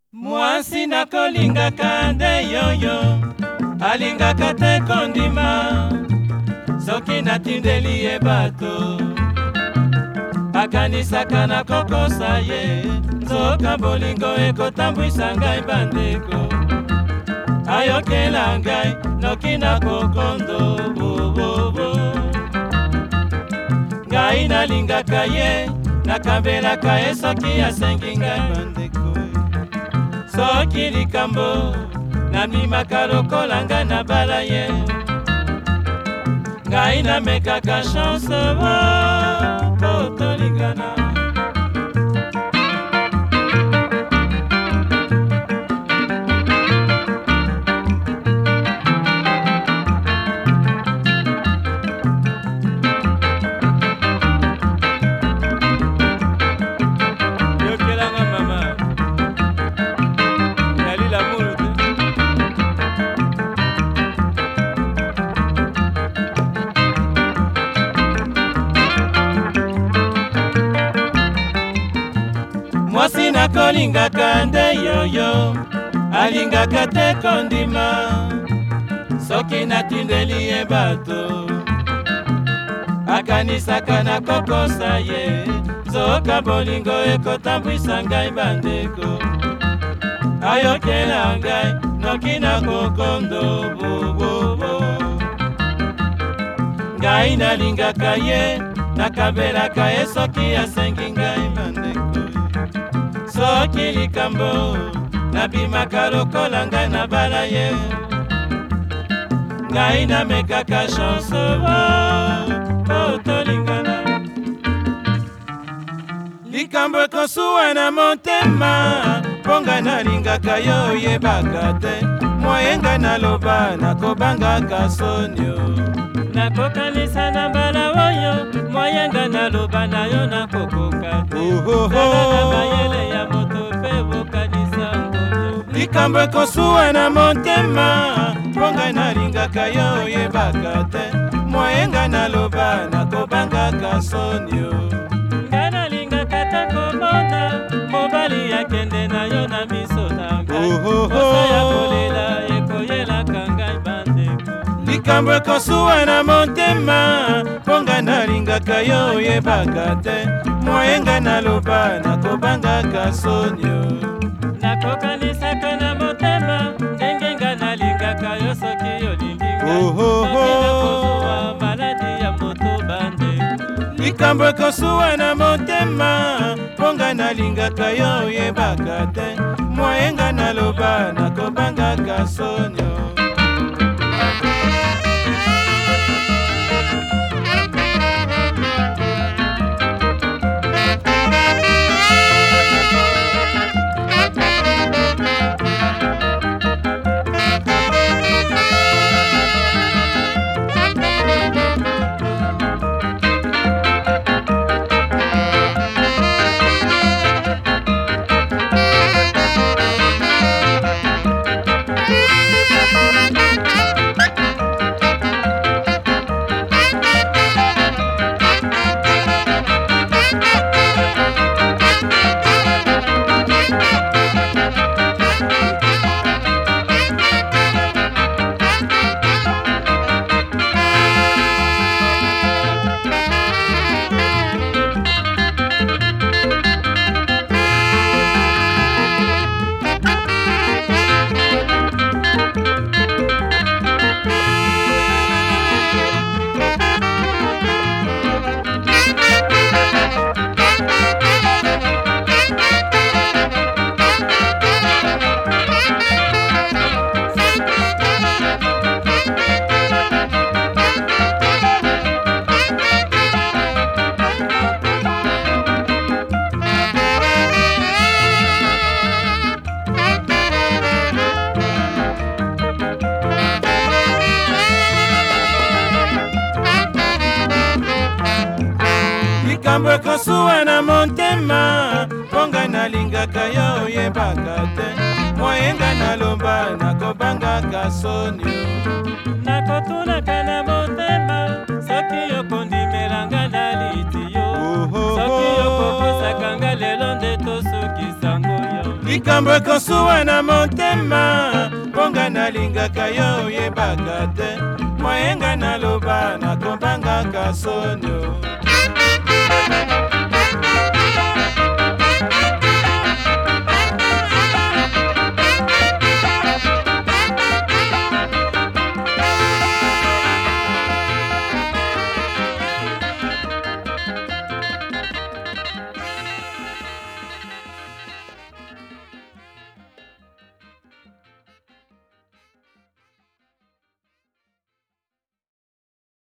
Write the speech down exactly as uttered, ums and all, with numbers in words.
Mwasi nakolingaka nde yoyo alingaka te kondima soki natindeli ye bato akanisaka na kokosa ye nzoka bolingo ekotambwisa ngai bandeko ayokela ngai noki na kokondo bobobo ngai nalingaka ye nakambelaka ye soki asengi ngai bandeko soki likambo namimaka lokola ngai nabala ye ngai namekaka chance po tolingana mwasi nakolingaka nde yoyo alingaka te kondima soki natindeli ye bato akanisaka na kokosa ye nzoka bolingo ekotambwisa ngai bandeko ayokela ngai noki na kokondo bobobo ngai nalingaka ye nakabelaka ye soki asengi ngai bandeko soki likambo nabimaka lokola ngai nabala ye ngai namekaka chance po tolingana likambo ekosuwa na motema mpo ngai nalingaka yo oyebaka te moye ngai naloba nakobangaka sonio nakokanisa na mbala oyo moye ngai naloba na yo nakokoka te zalaka mayele ya moto mpe bokanisa ngoyo likambo ekosuwa na motema mpo ngai nalingaka yo oyebaka te moye ngai naloba nakobangaka sonio ngai nalingaka te komona mobali akende na yo na miso na ngai oso ya kolela ekoyelaka ngai bandeko likambo ekosuwa na motema mpo ngai nalingaka yo oyebaka te moye ngai naloba nakobangaka sonio nakokanisaka na motema ndenge ngai nalingaka yo soki olingi ngai nakozwa maladi ya moto bandeko likambo ekosuwa na motema mpo ngai nalingaka yo oyebaka te moye ngai naloba nakobangaka sonio likambo ekosuwa na motema mpo ngai nalingaka yo oyebaka te moye ngai naloba nakobangaka sonio nakotunaka na motema soki okondimela ngai na liti yo soki okokosaka ngai lelo nde tosukisa ngoyo likambo ekosuwa na motema mponga nalingaka yo oyebaka te mwayenga naloba nakobangaka sonio